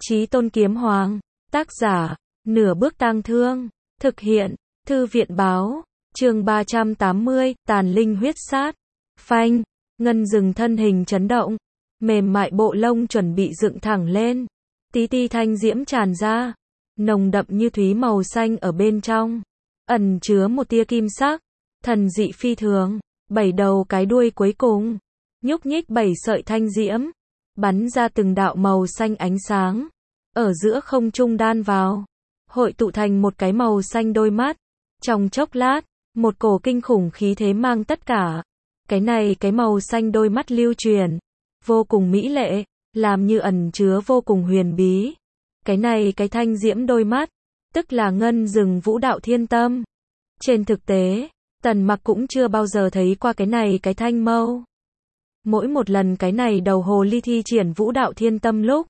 Chí Tôn Kiếm Hoàng, tác giả, Nửa Bước Tang Thương, thực hiện, Thư viện Báo, chương 380, Tàn Linh Huyết Sát. Phanh, Ngân Dừng thân hình chấn động, mềm mại bộ lông chuẩn bị dựng thẳng lên, tí ti thanh diễm tràn ra, nồng đậm như thúy màu xanh ở bên trong, ẩn chứa một tia kim sắc, thần dị phi thường, 7 đầu cái đuôi cuối cùng, nhúc nhích 7 sợi thanh diễm, bắn ra từng đạo màu xanh ánh sáng, ở giữa không trung đan vào, hội tụ thành một cái màu xanh đôi mắt. Trong chốc lát, một cổ kinh khủng khí thế mang tất cả. Cái màu xanh đôi mắt lưu truyền, vô cùng mỹ lệ, làm như ẩn chứa vô cùng huyền bí. Cái thanh diễm đôi mắt, tức là Ngân Dừng Vũ Đạo Thiên Tâm. Trên thực tế, Tần Mặc cũng chưa bao giờ thấy qua cái thanh mâu. Mỗi một lần cái này đầu hồ ly thi triển Vũ Đạo Thiên Tâm lúc,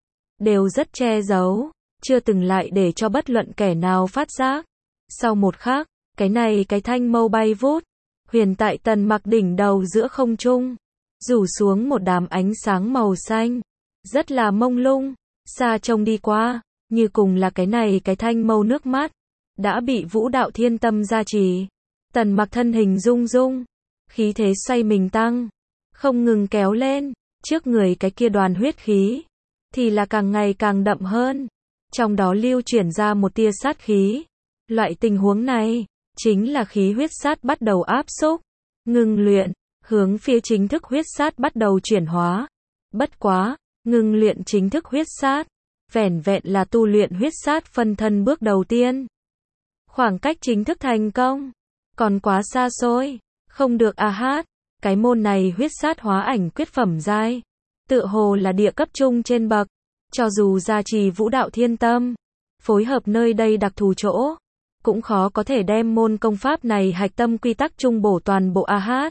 đều rất che giấu, chưa từng lại để cho bất luận kẻ nào phát giác. Sau một khắc, cái thanh mâu bay vút, huyền tại Tần Mặc đỉnh đầu giữa không trung, rủ xuống một đám ánh sáng màu xanh, rất là mông lung, xa trông đi qua, như cùng là cái thanh mâu nước mắt, đã bị Vũ Đạo Thiên Tâm gia trì. Tần Mặc thân hình rung rung, khí thế xoay mình tăng, không ngừng kéo lên, trước người cái kia đoàn huyết khí, thì là càng ngày càng đậm hơn, trong đó lưu chuyển ra một tia sát khí. Loại tình huống này, chính là khí huyết sát bắt đầu áp xúc, ngưng luyện, hướng phía chính thức huyết sát bắt đầu chuyển hóa. Bất quá, ngưng luyện chính thức huyết sát, vẻn vẹn là tu luyện huyết sát phân thân bước đầu tiên. Khoảng cách chính thức thành công, còn quá xa xôi, không được hát. Cái môn này huyết sát hóa ảnh quyết phẩm giai, tựa hồ là địa cấp trung trên bậc, cho dù gia trì Vũ Đạo Thiên Tâm, phối hợp nơi đây đặc thù chỗ, cũng khó có thể đem môn công pháp này hạch tâm quy tắc trung bổ toàn bộ hát.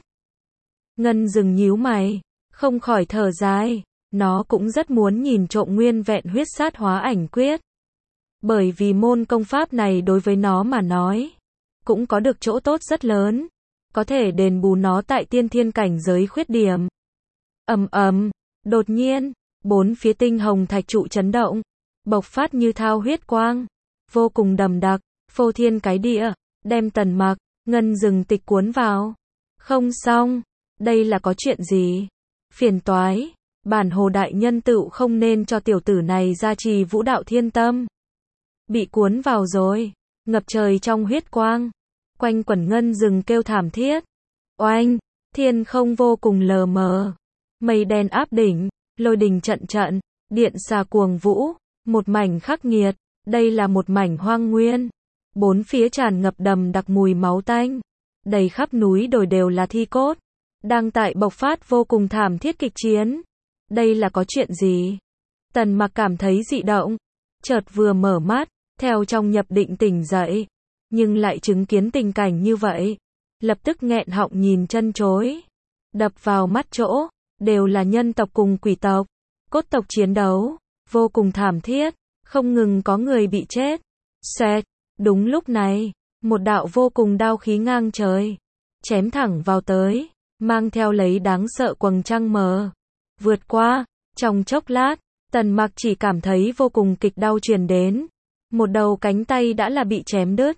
Ngân Dừng nhíu mày, không khỏi thở dài, nó cũng rất muốn nhìn trộm nguyên vẹn huyết sát hóa ảnh quyết. Bởi vì môn công pháp này đối với nó mà nói, cũng có được chỗ tốt rất lớn, có thể đền bù nó tại tiên thiên cảnh giới khuyết điểm. Đột nhiên, bốn phía tinh hồng thạch trụ chấn động, bộc phát như thao huyết quang, vô cùng đậm đặc, phô thiên cái địa, đem Tần Mặc, Ngân Dừng tịch cuốn vào. Không xong, đây là có chuyện gì? Phiền toái, bản hồ đại nhân tựu không nên cho tiểu tử này gia trì Vũ Đạo Thiên Tâm. Bị cuốn vào rồi, ngập trời trong huyết quang, quanh quẩn Ngân Dừng kêu thảm thiết. Oanh, thiên không vô cùng lờ mờ, mây đen áp đỉnh, lôi đình trận trận, điện xà cuồng vũ, một mảnh khắc nghiệt, đây là một mảnh hoang nguyên. Bốn phía tràn ngập đầm đặc mùi máu tanh, đầy khắp núi đồi đều là thi cốt, đang tại bộc phát vô cùng thảm thiết kịch chiến. Đây là có chuyện gì? Tần Mặc cảm thấy dị động, chợt vừa mở mắt, theo trong nhập định tỉnh dậy, nhưng lại chứng kiến tình cảnh như vậy, lập tức nghẹn họng nhìn chân chối. Đập vào mắt chỗ, đều là nhân tộc cùng quỷ tộc, cốt tộc chiến đấu, vô cùng thảm thiết, không ngừng có người bị chết. Xoẹt, đúng lúc này, một đạo vô cùng đao khí ngang trời, chém thẳng vào tới, mang theo lấy đáng sợ quầng trăng mờ. Vượt qua, trong chốc lát, Tần Mặc chỉ cảm thấy vô cùng kịch đau truyền đến. Một đầu cánh tay đã là bị chém đứt.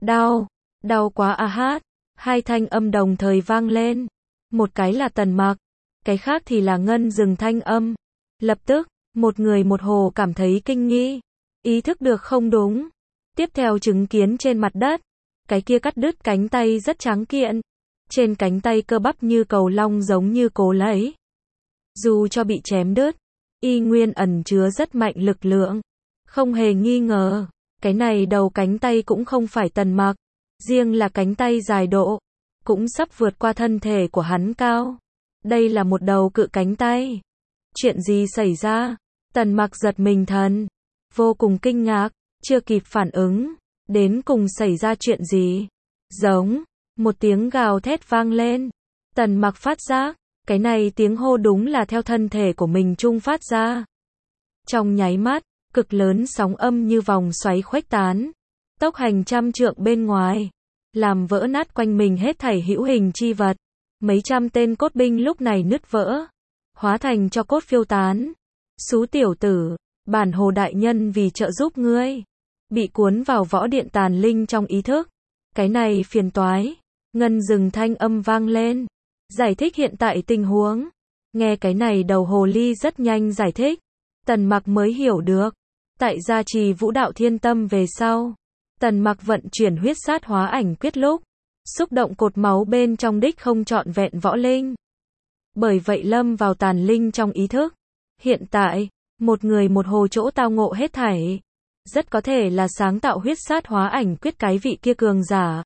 Đau quá hát. Hai thanh âm đồng thời vang lên. Một cái là Tần Mặc, cái khác thì là Ngân Dừng thanh âm. Lập tức, một người một hồ cảm thấy kinh nghi, ý thức được không đúng. Tiếp theo chứng kiến trên mặt đất, cái kia cắt đứt cánh tay rất tráng kiện. Trên cánh tay cơ bắp như cầu long giống như cố lấy. Dù cho bị chém đứt, y nguyên ẩn chứa rất mạnh lực lượng. Không hề nghi ngờ, cái này đầu cánh tay cũng không phải Tần Mặc. Riêng là cánh tay dài độ, cũng sắp vượt qua thân thể của hắn cao. Đây là một đầu cự cánh tay. Chuyện gì xảy ra? Tần Mặc giật mình thần, vô cùng kinh ngạc, chưa kịp phản ứng, đến cùng xảy ra chuyện gì? Giống, một tiếng gào thét vang lên. Tần Mặc phát giác, cái này tiếng hô đúng là theo thân thể của mình trung phát ra. Trong nháy mắt, cực lớn sóng âm như vòng xoáy khuếch tán, tốc hành trăm trượng bên ngoài, làm vỡ nát quanh mình hết thảy hữu hình chi vật. Mấy trăm tên cốt binh lúc này nứt vỡ, hóa thành cho cốt phiêu tán. Xú tiểu tử, bản Hồ đại nhân vì trợ giúp ngươi, bị cuốn vào võ điện tàn linh trong ý thức. Cái này phiền toái. Ngân Dừng thanh âm vang lên, giải thích hiện tại tình huống. Nghe cái này đầu hồ ly rất nhanh giải thích, Tần Mặc mới hiểu được. Tại gia trì Vũ Đạo Thiên Tâm về sau, Tần Mặc vận chuyển huyết sát hóa ảnh quyết lúc, xúc động cột máu bên trong đích không trọn vẹn võ linh. Bởi vậy lâm vào tàn linh trong ý thức. Hiện tại, một người một hồ chỗ tao ngộ hết thảy, rất có thể là sáng tạo huyết sát hóa ảnh quyết cái vị kia cường giả.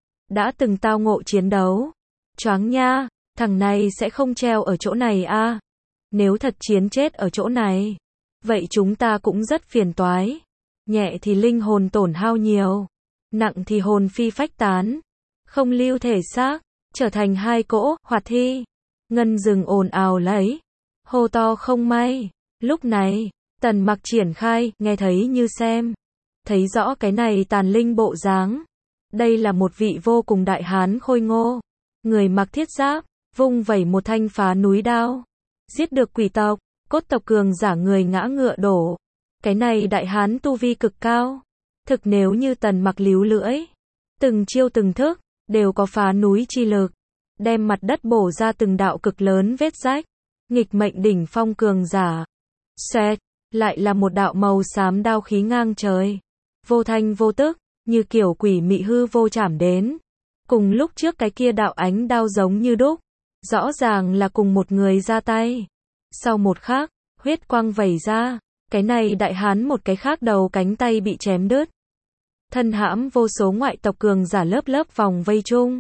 Đã từng tao ngộ chiến đấu. Choáng nha, thằng này sẽ không treo ở chỗ này a. Nếu thật chiến chết ở chỗ này, vậy chúng ta cũng rất phiền toái. Nhẹ thì linh hồn tổn hao nhiều, nặng thì hồn phi phách tán, không lưu thể xác, trở thành hai cỗ hoạt thi. Ngân Dừng ồn ào lấy, hô to không may. Lúc này, Tần Mặc triển khai, nghe thấy như xem, thấy rõ cái này tàn linh bộ dáng. Đây là một vị vô cùng đại hán khôi ngô, người mặc thiết giáp, vung vẩy một thanh phá núi đao, giết được quỷ tộc, cốt tộc cường giả người ngã ngựa đổ. Cái này đại hán tu vi cực cao, thực nếu như Tần Mặc líu lưỡi, từng chiêu từng thức, đều có phá núi chi lực, đem mặt đất bổ ra từng đạo cực lớn vết rách. Nghịch mệnh đỉnh phong cường giả. Xoẹt, lại là một đạo màu xám đao khí ngang trời, vô thanh vô tức, như kiểu quỷ mị hư vô chạm đến. Cùng lúc trước cái kia đạo ánh đao giống như đúc, rõ ràng là cùng một người ra tay. Sau một khắc, huyết quang vẩy ra, cái này đại hán một cái khác đầu cánh tay bị chém đứt. Thân hãm vô số ngoại tộc cường giả lớp lớp vòng vây chung.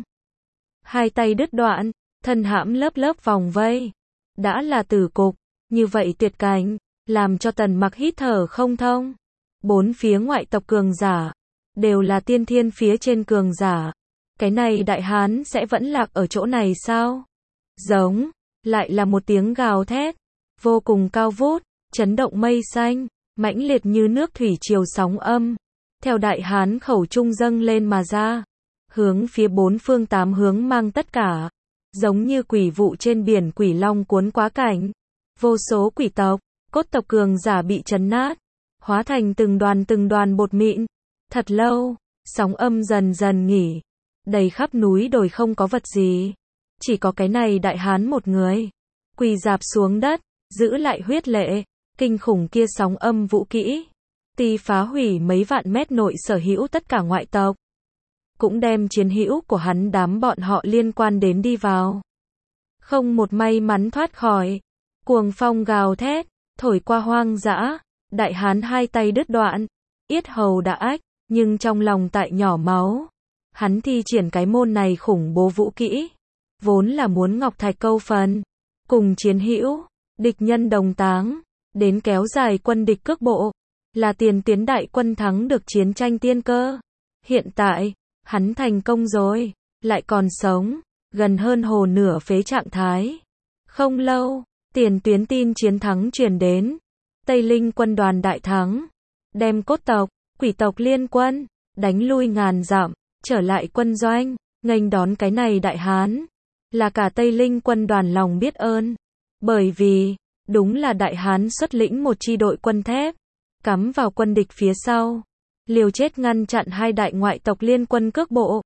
Hai tay đứt đoạn, thân hãm lớp lớp vòng vây. Đã là tử cục, như vậy tuyệt cảnh, làm cho Tần Mặc hít thở không thông. Bốn phía ngoại tộc cường giả, đều là tiên thiên phía trên cường giả. Cái này đại hán sẽ vẫn lạc ở chỗ này sao? Giống, lại là một tiếng gào thét, vô cùng cao vút, chấn động mây xanh, mãnh liệt như nước thủy triều sóng âm. Theo đại hán khẩu trung dâng lên mà ra, hướng phía bốn phương tám hướng mang tất cả, giống như quỷ vụ trên biển quỷ long cuốn quá cảnh. Vô số quỷ tộc, cốt tộc cường giả bị chấn nát, hóa thành từng đoàn bột mịn. Thật lâu, sóng âm dần dần nghỉ, đầy khắp núi đồi không có vật gì, chỉ có cái này đại hán một người, quỳ rạp xuống đất, giữ lại huyết lệ. Kinh khủng kia sóng âm vũ kỹ, ti phá hủy mấy vạn mét nội sở hữu tất cả ngoại tộc, cũng đem chiến hữu của hắn đám bọn họ liên quan đến đi vào. Không một may mắn thoát khỏi. Cuồng phong gào thét, thổi qua hoang dã, đại hán hai tay đứt đoạn, yết hầu đã ách, nhưng trong lòng tại nhỏ máu. Hắn thi triển cái môn này khủng bố vũ kỹ, vốn là muốn ngọc thạch câu phần, cùng chiến hữu, địch nhân đồng táng, đến kéo dài quân địch cước bộ, là tiền tuyến đại quân thắng được chiến tranh tiên cơ. Hiện tại, hắn thành công rồi, lại còn sống, gần hơn hồ nửa phế trạng thái. Không lâu, tiền tuyến tin chiến thắng truyền đến, Tây Linh quân đoàn đại thắng, đem cốt tộc, quỷ tộc liên quân, đánh lui ngàn dặm, trở lại quân doanh, nghênh đón cái này đại hán, là cả Tây Linh quân đoàn lòng biết ơn. Bởi vì, đúng là đại hán xuất lĩnh một chi đội quân thép, cắm vào quân địch phía sau, liều chết ngăn chặn hai đại ngoại tộc liên quân cước bộ.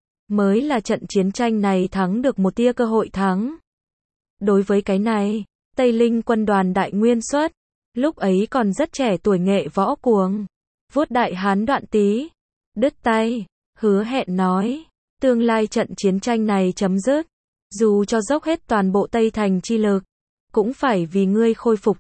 Mới là trận chiến tranh này thắng được một tia cơ hội thắng. Đối với cái này, Tây Linh quân đoàn đại nguyên xuất, lúc ấy còn rất trẻ tuổi nghệ võ cuồng, vuốt đại hán đoạn tí, đứt tay, hứa hẹn nói, tương lai trận chiến tranh này chấm dứt, dù cho dốc hết toàn bộ Tây Thành chi lực, cũng phải vì ngươi khôi phục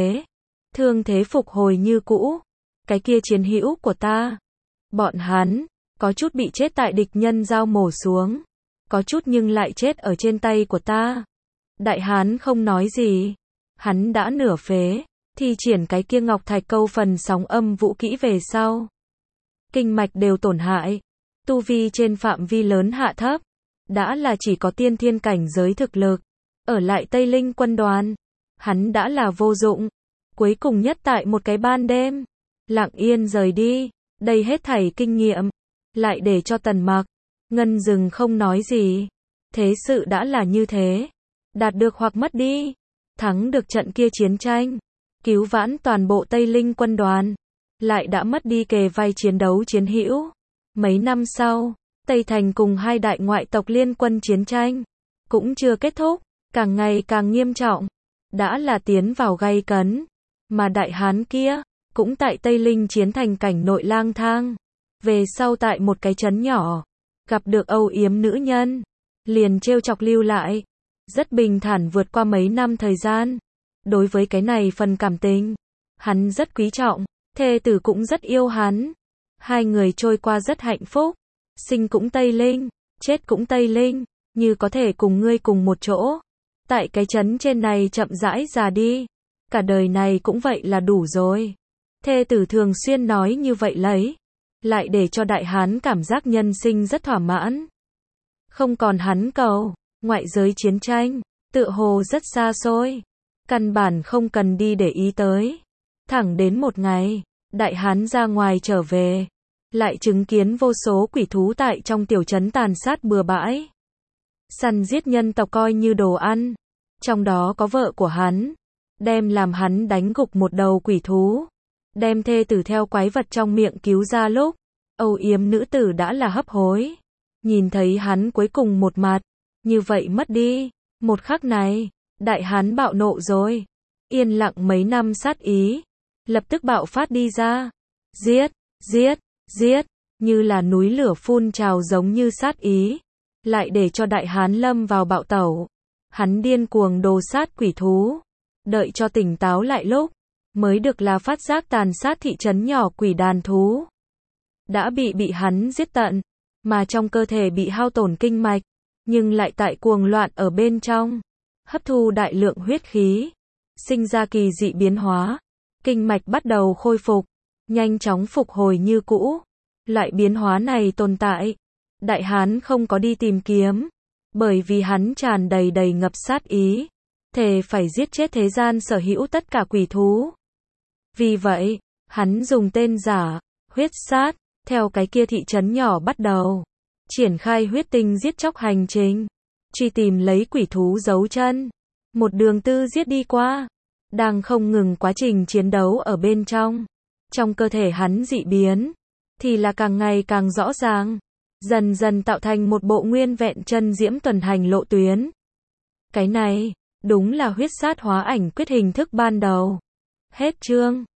thương thế phục hồi như cũ. Cái kia chiến hữu của ta, bọn hắn, có chút bị chết tại địch nhân dao mổ xuống, có chút nhưng lại chết ở trên tay của ta. Đại hán không nói gì, hắn đã nửa phế, thi triển cái kia ngọc thạch câu phần sóng âm vũ kỹ về sau. Kinh mạch đều tổn hại, tu vi trên phạm vi lớn hạ thấp, đã là chỉ có tiên thiên cảnh giới thực lực. Ở lại Tây Linh quân đoàn, hắn đã là vô dụng. Cuối cùng nhất tại một cái ban đêm, lặng yên rời đi, đây hết thảy kinh nghiệm, lại để cho Tần Mặc, Ngân Dừng không nói gì. Thế sự đã là như thế, đạt được hoặc mất đi, thắng được trận kia chiến tranh, cứu vãn toàn bộ Tây Linh quân đoàn, lại đã mất đi kề vai chiến đấu chiến hữu. Mấy năm sau, Tây Thành cùng hai đại ngoại tộc liên quân chiến tranh cũng chưa kết thúc, càng ngày càng nghiêm trọng, đã là tiến vào gay cấn, mà đại hán kia cũng tại Tây Linh chiến thành cảnh nội lang thang. Về sau tại một cái trấn nhỏ, gặp được âu yếm nữ nhân, liền trêu chọc lưu lại, rất bình thản vượt qua mấy năm thời gian. Đối với cái này phần cảm tình, hắn rất quý trọng, thê tử cũng rất yêu hắn. Hai người trôi qua rất hạnh phúc, sinh cũng Tây Linh, chết cũng Tây Linh, như có thể cùng ngươi cùng một chỗ. Tại cái trấn trên này chậm rãi già đi, cả đời này cũng vậy là đủ rồi. Thê tử thường xuyên nói như vậy lấy, lại để cho đại hán cảm giác nhân sinh rất thỏa mãn. Không còn hắn cầu, ngoại giới chiến tranh, tựa hồ rất xa xôi, căn bản không cần đi để ý tới. Thẳng đến một ngày, đại hán ra ngoài trở về, lại chứng kiến vô số quỷ thú tại trong tiểu trấn tàn sát bừa bãi. Săn giết nhân tộc coi như đồ ăn, trong đó có vợ của hắn, đem làm hắn đánh gục một đầu quỷ thú, đem thê tử theo quái vật trong miệng cứu ra lúc, âu yếm nữ tử đã là hấp hối. Nhìn thấy hắn cuối cùng một mặt, như vậy mất đi, một khắc này, đại hán bạo nộ rồi, yên lặng mấy năm sát ý, lập tức bạo phát đi ra, giết, giết, giết, như là núi lửa phun trào giống như sát ý, lại để cho đại hán lâm vào bạo tẩu. Hắn điên cuồng đồ sát quỷ thú, đợi cho tỉnh táo lại lúc, mới được là phát giác tàn sát thị trấn nhỏ quỷ đàn thú. Đã bị hắn giết tận, mà trong cơ thể bị hao tổn kinh mạch, nhưng lại tại cuồng loạn ở bên trong, hấp thu đại lượng huyết khí, sinh ra kỳ dị biến hóa, kinh mạch bắt đầu khôi phục, nhanh chóng phục hồi như cũ. Loại biến hóa này tồn tại, đại hán không có đi tìm kiếm, bởi vì hắn tràn đầy ngập sát ý, thề phải giết chết thế gian sở hữu tất cả quỷ thú. Vì vậy, hắn dùng tên giả, huyết sát, theo cái kia thị trấn nhỏ bắt đầu, triển khai huyết tinh giết chóc hành trình, truy tìm lấy quỷ thú giấu chân, một đường tư giết đi qua, đang không ngừng quá trình chiến đấu ở bên trong cơ thể hắn dị biến, thì là càng ngày càng rõ ràng, dần dần tạo thành một bộ nguyên vẹn chân diễm tuần hành lộ tuyến. Cái này, đúng là huyết sát hóa ảnh quyết hình thức ban đầu. Hết chương.